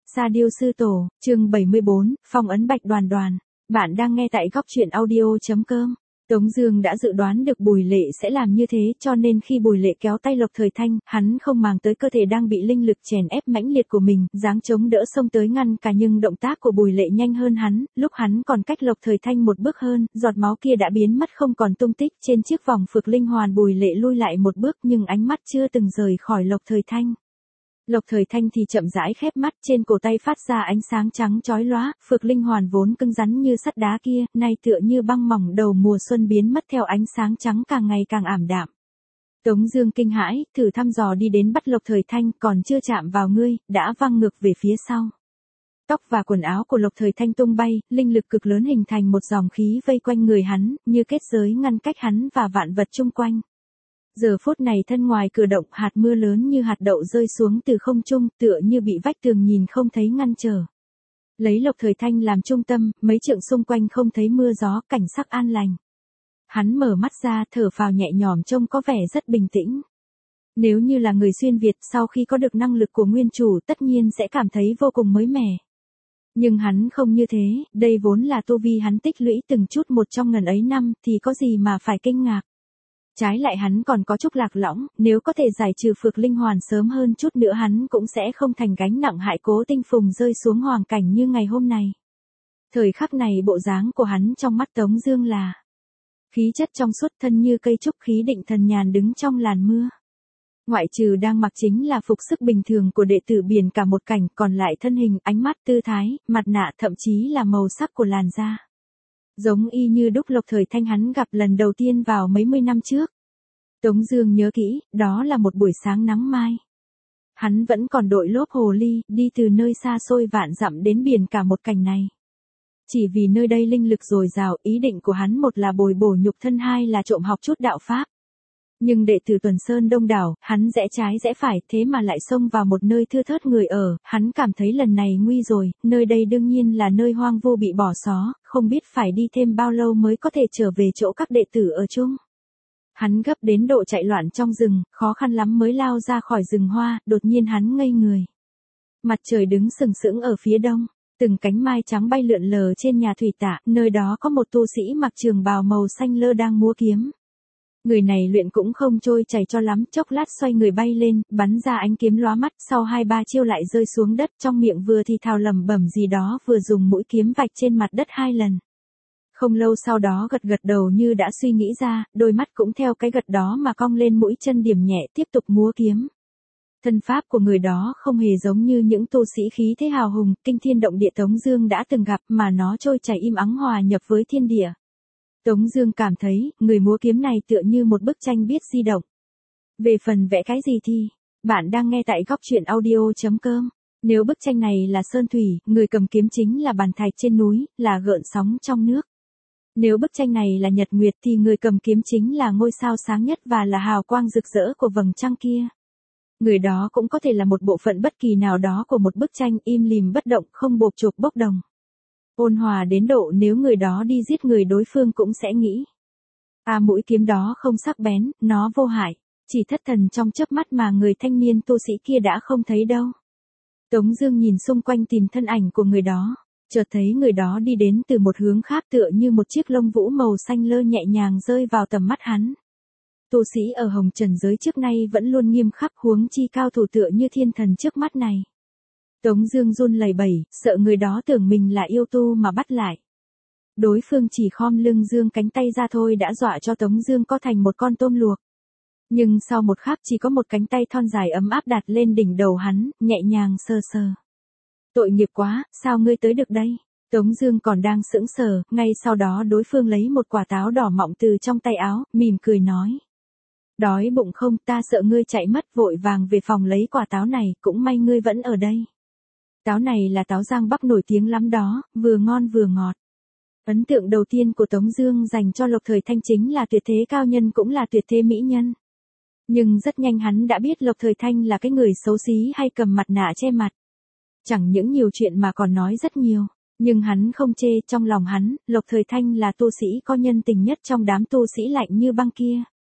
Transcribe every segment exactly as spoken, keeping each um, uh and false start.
Sa Diêu Sư Tổ, chương bảy mươi bốn, phong ấn Bạch Đoàn Đoàn. Bạn đang nghe tại góc truyện audio.com. Tống Dương đã dự đoán được Bùi Lệ sẽ làm như thế, cho nên khi Bùi Lệ kéo tay Lộc Thời Thanh, hắn không màng tới cơ thể đang bị linh lực chèn ép mãnh liệt của mình, giáng chống đỡ xông tới ngăn cả, nhưng động tác của Bùi Lệ nhanh hơn hắn, lúc hắn còn cách Lộc Thời Thanh một bước hơn, giọt máu kia đã biến mất không còn tung tích. Trên chiếc vòng phược linh hoàn, Bùi Lệ lui lại một bước, nhưng ánh mắt chưa từng rời khỏi Lộc Thời Thanh. Lộc Thời Thanh thì chậm rãi khép mắt, trên cổ tay phát ra ánh sáng trắng chói lóa, phược linh hoàn vốn cứng rắn như sắt đá kia, nay tựa như băng mỏng đầu mùa xuân biến mất theo ánh sáng trắng càng ngày càng ảm đạm. Tống Dương kinh hãi, thử thăm dò đi đến bắt Lộc Thời Thanh, còn chưa chạm vào ngươi, đã văng ngược về phía sau. Tóc và quần áo của Lộc Thời Thanh tung bay, linh lực cực lớn hình thành một dòng khí vây quanh người hắn, như kết giới ngăn cách hắn và vạn vật chung quanh. Giờ phút này thân ngoài cửa động, hạt mưa lớn như hạt đậu rơi xuống từ không trung, tựa như bị vách tường nhìn không thấy ngăn trở. Lấy Lộc Thời Thanh làm trung tâm, mấy trượng xung quanh không thấy mưa gió, cảnh sắc an lành. Hắn mở mắt ra, thở phào nhẹ nhõm, trông có vẻ rất bình tĩnh. Nếu như là người xuyên Việt, sau khi có được năng lực của nguyên chủ, tất nhiên sẽ cảm thấy vô cùng mới mẻ. Nhưng hắn không như thế, đây vốn là tu vi hắn tích lũy từng chút một trong ngần ấy năm, thì có gì mà phải kinh ngạc. Trái lại hắn còn có chút lạc lõng, nếu có thể giải trừ phược linh hoàn sớm hơn chút nữa, hắn cũng sẽ không thành gánh nặng hại Cố Tinh Phùng rơi xuống hoàn cảnh như ngày hôm nay. Thời khắc này bộ dáng của hắn trong mắt Tống Dương là khí chất trong suốt, thân như cây trúc, khí định thần nhàn đứng trong làn mưa. Ngoại trừ đang mặc chính là phục sức bình thường của đệ tử biển cả một cảnh, còn lại thân hình, ánh mắt, tư thái, mặt nạ, thậm chí là màu sắc của làn da, giống y như đúc Lộc Thời Thanh hắn gặp lần đầu tiên vào mấy mươi năm trước. Tống Dương nhớ kỹ, đó là một buổi sáng nắng mai. Hắn vẫn còn đội lốp hồ ly, đi từ nơi xa xôi vạn dặm đến biển cả một cảnh này. Chỉ vì nơi đây linh lực dồi dào, ý định của hắn một là bồi bổ nhục thân, hai là trộm học chút đạo pháp. Nhưng đệ tử Tuần Sơn đông đảo, hắn rẽ trái rẽ phải, thế mà lại xông vào một nơi thưa thớt người ở, hắn cảm thấy lần này nguy rồi, nơi đây đương nhiên là nơi hoang vu bị bỏ xó, không biết phải đi thêm bao lâu mới có thể trở về chỗ các đệ tử ở chung. Hắn gấp đến độ chạy loạn trong rừng, khó khăn lắm mới lao ra khỏi rừng hoa, đột nhiên hắn ngây người. Mặt trời đứng sừng sững ở phía đông, từng cánh mai trắng bay lượn lờ trên nhà thủy tạ, nơi đó có một tu sĩ mặc trường bào màu xanh lơ đang múa kiếm. Người này luyện cũng không trôi chảy cho lắm, chốc lát xoay người bay lên, bắn ra ánh kiếm lóa mắt, sau hai ba chiêu lại rơi xuống đất, trong miệng vừa thì thào lẩm bẩm gì đó, vừa dùng mũi kiếm vạch trên mặt đất hai lần. Không lâu sau đó gật gật đầu như đã suy nghĩ ra, đôi mắt cũng theo cái gật đó mà cong lên, mũi chân điểm nhẹ, tiếp tục múa kiếm. Thân pháp của người đó không hề giống như những tu sĩ khí thế hào hùng, kinh thiên động địa Tống Dương đã từng gặp, mà nó trôi chảy im ắng hòa nhập với thiên địa. Tống Dương cảm thấy, người múa kiếm này tựa như một bức tranh biết di động. Về phần vẽ cái gì thì, bạn đang nghe tại góc truyện audio.com. Nếu bức tranh này là sơn thủy, người cầm kiếm chính là bàn thạch trên núi, là gợn sóng trong nước. Nếu bức tranh này là nhật nguyệt thì người cầm kiếm chính là ngôi sao sáng nhất và là hào quang rực rỡ của vầng trăng kia. Người đó cũng có thể là một bộ phận bất kỳ nào đó của một bức tranh, im lìm bất động, không bộp chộp bốc đồng. Ôn hòa đến độ nếu người đó đi giết người đối phương cũng sẽ nghĩ: à, mũi kiếm đó không sắc bén, nó vô hại, chỉ thất thần trong chớp mắt mà người thanh niên tu sĩ kia đã không thấy đâu. Tống Dương nhìn xung quanh tìm thân ảnh của người đó, chợt thấy người đó đi đến từ một hướng khác, tựa như một chiếc lông vũ màu xanh lơ nhẹ nhàng rơi vào tầm mắt hắn. Tu sĩ ở hồng trần giới trước nay vẫn luôn nghiêm khắc, huống chi cao thủ tựa như thiên thần trước mắt này. Tống Dương run lẩy bẩy, sợ người đó tưởng mình là yêu tu mà bắt lại. Đối phương chỉ khom lưng dương cánh tay ra thôi đã dọa cho Tống Dương co thành một con tôm luộc. Nhưng sau một khắc chỉ có một cánh tay thon dài ấm áp đặt lên đỉnh đầu hắn, nhẹ nhàng sờ sờ. Tội nghiệp quá, sao ngươi tới được đây? Tống Dương còn đang sững sờ, ngay sau đó đối phương lấy một quả táo đỏ mọng từ trong tay áo, mỉm cười nói: đói bụng không? Ta sợ ngươi chạy mất, vội vàng về phòng lấy quả táo này, cũng may ngươi vẫn ở đây. Táo này là táo Giang Bắc nổi tiếng lắm đó, vừa ngon vừa ngọt. Ấn tượng đầu tiên của Tống Dương dành cho Lộc Thời Thanh chính là tuyệt thế cao nhân, cũng là tuyệt thế mỹ nhân. Nhưng rất nhanh hắn đã biết Lộc Thời Thanh là cái người xấu xí hay cầm mặt nạ che mặt. Chẳng những nhiều chuyện mà còn nói rất nhiều, nhưng hắn không chê, trong lòng hắn, Lộc Thời Thanh là tu sĩ có nhân tình nhất trong đám tu sĩ lạnh như băng kia.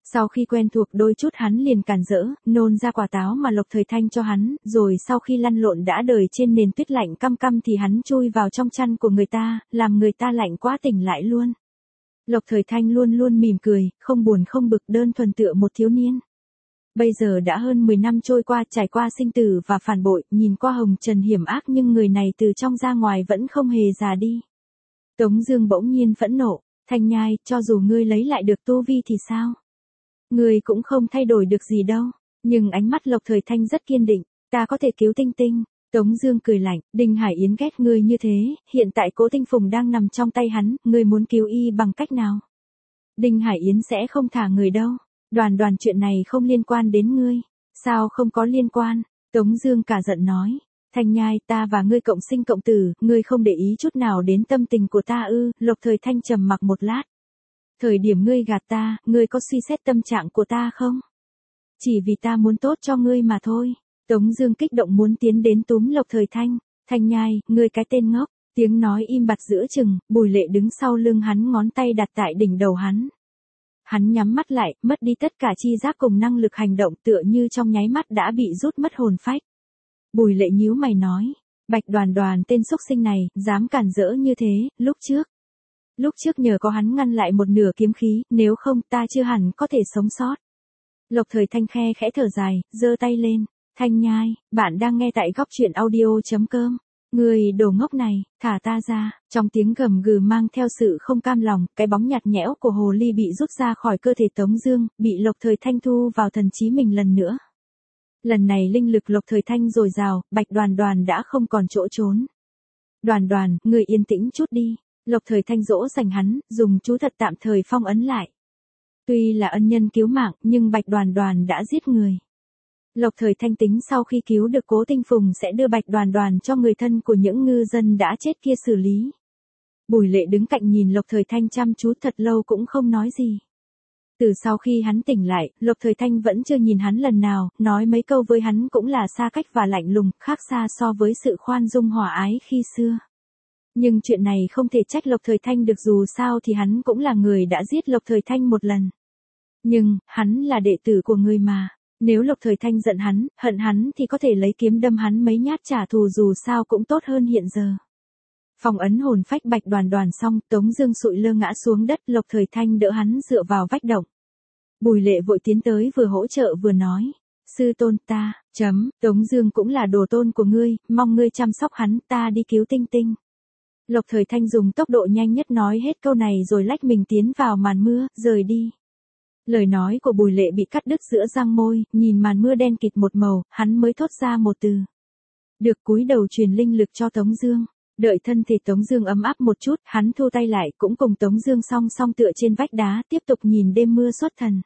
Sau khi quen thuộc đôi chút hắn liền cản rỡ, nôn ra quả táo mà Lộc Thời Thanh cho hắn, rồi sau khi lăn lộn đã đời trên nền tuyết lạnh căm căm thì hắn chui vào trong chăn của người ta, làm người ta lạnh quá tỉnh lại luôn. Lộc Thời Thanh luôn luôn mỉm cười, không buồn không bực, đơn thuần tựa một thiếu niên. Bây giờ đã hơn mười năm trôi qua, trải qua sinh tử và phản bội, nhìn qua hồng trần hiểm ác nhưng người này từ trong ra ngoài vẫn không hề già đi. Tống Dương bỗng nhiên phẫn nộ, Thanh Nhai, cho dù ngươi lấy lại được tu vi thì sao? Ngươi cũng không thay đổi được gì đâu. Nhưng ánh mắt Lộc Thời Thanh rất kiên định, ta có thể cứu Tinh Tinh. Tống Dương cười lạnh, Đinh Hải Yến ghét ngươi như thế, hiện tại Cố Tinh Phùng đang nằm trong tay hắn, ngươi muốn cứu y bằng cách nào? Đinh Hải Yến sẽ không thả người đâu. Đoàn Đoàn, chuyện này không liên quan đến ngươi. Sao không có liên quan? Tống Dương cả giận nói, Thanh Nhai, ta và ngươi cộng sinh cộng tử, ngươi không để ý chút nào đến tâm tình của ta ư? Lộc Thời Thanh trầm mặc một lát. Thời điểm ngươi gạt ta, ngươi có suy xét tâm trạng của ta không? Chỉ vì ta muốn tốt cho ngươi mà thôi. Tống Dương kích động muốn tiến đến túm Lộc Thời Thanh. Thanh Nhai, ngươi cái tên ngốc. Tiếng nói im bặt giữa chừng, Bùi Lệ đứng sau lưng hắn, ngón tay đặt tại đỉnh đầu hắn. Hắn nhắm mắt lại, mất đi tất cả chi giác cùng năng lực hành động, tựa như trong nháy mắt đã bị rút mất hồn phách. Bùi Lệ nhíu mày nói, Bạch Đoàn Đoàn tên xúc sinh này, dám cản rỡ như thế, lúc trước. Lúc trước nhờ có hắn ngăn lại một nửa kiếm khí, nếu không ta chưa hẳn có thể sống sót. Lộc Thời Thanh khe khẽ thở dài, giơ tay lên, Thanh Nhai, bạn đang nghe tại góc truyện audio chấm com. Người đồ ngốc này, thả ta ra. Trong tiếng gầm gừ mang theo sự không cam lòng, cái bóng nhạt nhẽo của hồ ly bị rút ra khỏi cơ thể Tống Dương, bị Lộc Thời Thanh thu vào thần trí mình lần nữa. Lần này linh lực Lộc Thời Thanh dồi dào, Bạch Đoàn Đoàn đã không còn chỗ trốn. Đoàn Đoàn, người yên tĩnh chút đi. Lộc Thời Thanh dỗ dành hắn, dùng chú thật tạm thời phong ấn lại. Tuy là ân nhân cứu mạng, nhưng Bạch Đoàn Đoàn đã giết người. Lộc Thời Thanh tính sau khi cứu được Cố Tinh Phùng sẽ đưa Bạch Đoàn Đoàn cho người thân của những ngư dân đã chết kia xử lý. Bùi Lệ đứng cạnh nhìn Lộc Thời Thanh chăm chú thật lâu cũng không nói gì. Từ sau khi hắn tỉnh lại, Lộc Thời Thanh vẫn chưa nhìn hắn lần nào, nói mấy câu với hắn cũng là xa cách và lạnh lùng, khác xa so với sự khoan dung hòa ái khi xưa. Nhưng chuyện này không thể trách Lộc Thời Thanh được, dù sao thì hắn cũng là người đã giết Lộc Thời Thanh một lần. Nhưng, hắn là đệ tử của người mà. Nếu Lộc Thời Thanh giận hắn, hận hắn thì có thể lấy kiếm đâm hắn mấy nhát trả thù, dù sao cũng tốt hơn hiện giờ. Phong ấn hồn phách Bạch Đoàn Đoàn xong, Tống Dương sụi lơ ngã xuống đất, Lộc Thời Thanh đỡ hắn dựa vào vách động. Bùi Lệ vội tiến tới vừa hỗ trợ vừa nói, sư tôn ta, chấm, Tống Dương cũng là đồ tôn của ngươi, mong ngươi chăm sóc hắn, ta đi cứu Tinh Tinh. Lộc Thời Thanh dùng tốc độ nhanh nhất nói hết câu này rồi lách mình tiến vào màn mưa, rời đi. Lời nói của Bùi Lệ bị cắt đứt giữa răng môi, nhìn màn mưa đen kịt một màu, hắn mới thốt ra một từ. Được, cúi đầu truyền linh lực cho Tống Dương. Đợi thân thể Tống Dương ấm áp một chút, hắn thu tay lại, cũng cùng Tống Dương song song tựa trên vách đá, tiếp tục nhìn đêm mưa xuất thần.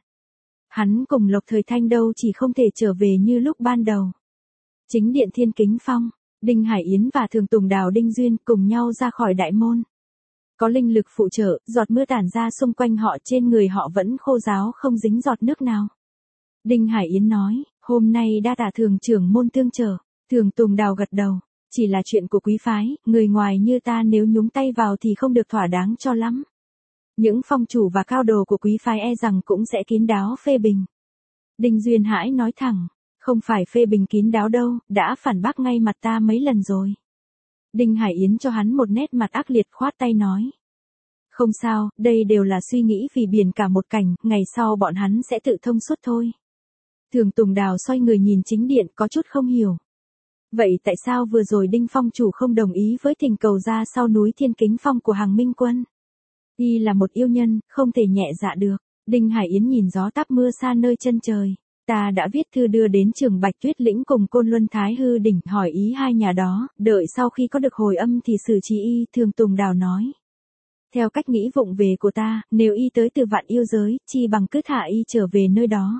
Hắn cùng Lộc Thời Thanh đâu chỉ không thể trở về như lúc ban đầu. Chính điện Thiên Kính Phong, Đinh Hải Yến và Thường Tùng Đào Đinh Duyên cùng nhau ra khỏi đại môn. Có linh lực phụ trợ, giọt mưa tản ra xung quanh họ, trên người họ vẫn khô ráo không dính giọt nước nào. Đinh Hải Yến nói, hôm nay đa tạ Thường trưởng môn tương trợ. Thường Tùng Đào gật đầu, chỉ là chuyện của quý phái, người ngoài như ta nếu nhúng tay vào thì không được thỏa đáng cho lắm. Những phong chủ và cao đồ của quý phái e rằng cũng sẽ kín đáo phê bình. Đinh Duyên Hải nói thẳng, không phải phê bình kín đáo đâu, đã phản bác ngay mặt ta mấy lần rồi. Đinh Hải Yến cho hắn một nét mặt ác liệt, khoát tay nói. Không sao, đây đều là suy nghĩ vì biển cả một cảnh, ngày sau bọn hắn sẽ tự thông suốt thôi. Thường Tùng Đào xoay người nhìn chính điện, có chút không hiểu. Vậy tại sao vừa rồi Đinh Phong chủ không đồng ý với thỉnh cầu ra sau núi Thiên Kính Phong của Hàng Minh Quân? Y là một yêu nhân, không thể nhẹ dạ được. Đinh Hải Yến nhìn gió táp mưa xa nơi chân trời. Ta đã viết thư đưa đến Trường Bạch Tuyết Lĩnh cùng Côn Luân Thái Hư Đỉnh, hỏi ý hai nhà đó, đợi sau khi có được hồi âm thì xử trí y. Thường Tùng Đào nói. Theo cách nghĩ vụng về của ta, nếu y tới từ vạn yêu giới, chi bằng cứ thả y trở về nơi đó.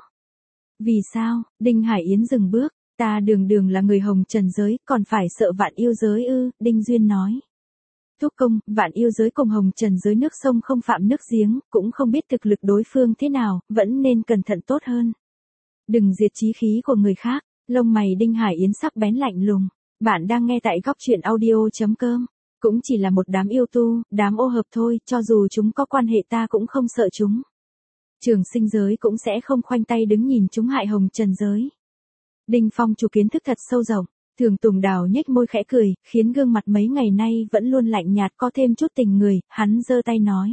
Vì sao? Đinh Hải Yến dừng bước. Ta đường đường là người hồng trần giới, còn phải sợ vạn yêu giới ư? Đinh Duyên nói. Thúc công, vạn yêu giới cùng hồng trần giới nước sông không phạm nước giếng, cũng không biết thực lực đối phương thế nào, vẫn nên cẩn thận tốt hơn. Đừng diệt chí khí của người khác. Lông mày Đinh Hải Yến sắc bén lạnh lùng. Bạn đang nghe tại góc truyện audio chấm com. Cũng chỉ là một đám yêu tu, đám ô hợp thôi, cho dù chúng có quan hệ ta cũng không sợ chúng. Trường sinh giới cũng sẽ không khoanh tay đứng nhìn chúng hại hồng trần giới. Đinh Phong chủ kiến thức thật sâu rộng, Thường Tùng Đào nhếch môi khẽ cười, khiến gương mặt mấy ngày nay vẫn luôn lạnh nhạt có thêm chút tình người, hắn giơ tay nói.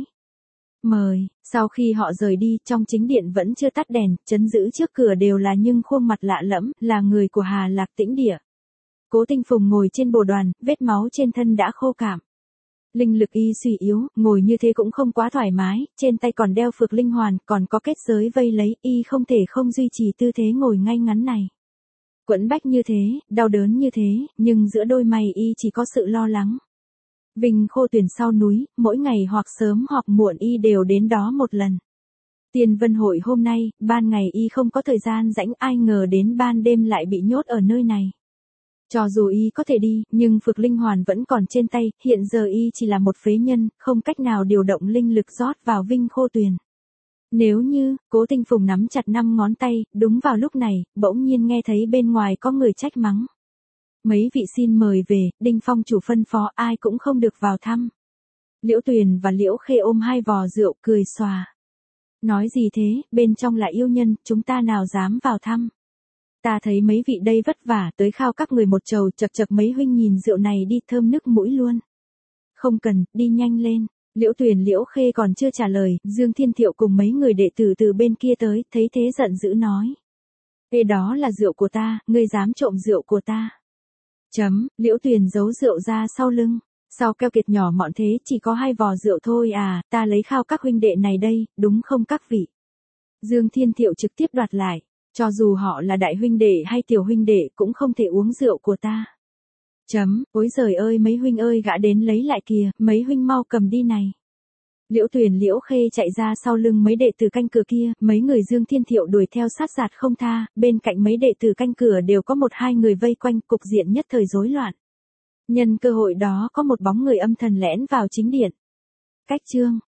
Mời, sau khi họ rời đi, trong chính điện vẫn chưa tắt đèn, trấn giữ trước cửa đều là nhưng khuôn mặt lạ lẫm, là người của Hà Lạc Tĩnh Địa. Cố Tinh Phùng ngồi trên bồ đoàn, vết máu trên thân đã khô cảm. Linh lực y suy yếu, ngồi như thế cũng không quá thoải mái, trên tay còn đeo phược linh hoàn, còn có kết giới vây lấy, y không thể không duy trì tư thế ngồi ngay ngắn này. Quẫn bách như thế, đau đớn như thế, nhưng giữa đôi mày y chỉ có sự lo lắng. Vinh Khô Tuyền sau núi, mỗi ngày hoặc sớm hoặc muộn y đều đến đó một lần. Tiên Vân Hội hôm nay, ban ngày y không có thời gian rảnh, ai ngờ đến ban đêm lại bị nhốt ở nơi này. Cho dù y có thể đi, nhưng phược linh hoàn vẫn còn trên tay, hiện giờ y chỉ là một phế nhân, không cách nào điều động linh lực rót vào Vinh Khô Tuyền. Nếu như, Cố Tinh Phùng nắm chặt năm ngón tay, đúng vào lúc này, bỗng nhiên nghe thấy bên ngoài có người trách mắng. Mấy vị xin mời về, Đinh Phong chủ phân phó ai cũng không được vào thăm. Liễu Tuyền và Liễu Khê ôm hai vò rượu cười xòa. Nói gì thế, bên trong là yêu nhân, chúng ta nào dám vào thăm. Ta thấy mấy vị đây vất vả tới khao các người một chầu, chật chật mấy huynh nhìn rượu này đi thơm nức mũi luôn. Không cần, đi nhanh lên. Liễu Tuyền Liễu Khê còn chưa trả lời, Dương Thiên Thiệu cùng mấy người đệ tử từ bên kia tới, thấy thế giận dữ nói. Ê đó là rượu của ta, ngươi dám trộm rượu của ta. Chấm, Liễu Tuyền giấu rượu ra sau lưng. Sao keo kiệt nhỏ mọn thế, chỉ có hai vò rượu thôi à, ta lấy khao các huynh đệ này đây, đúng không các vị? Dương Thiên Thiệu trực tiếp đoạt lại, cho dù họ là đại huynh đệ hay tiểu huynh đệ cũng không thể uống rượu của ta. Chấm, ôi giời ơi mấy huynh ơi gã đến lấy lại kìa, mấy huynh mau cầm đi này. Liễu Tuyền Liễu Khê chạy ra sau lưng mấy đệ tử canh cửa kia, mấy người Dương Thiên Thiệu đuổi theo sát giạt không tha, bên cạnh mấy đệ tử canh cửa đều có một hai người vây quanh, cục diện nhất thời rối loạn. Nhân cơ hội đó có một bóng người âm thần lẻn vào chính điện. Cách chương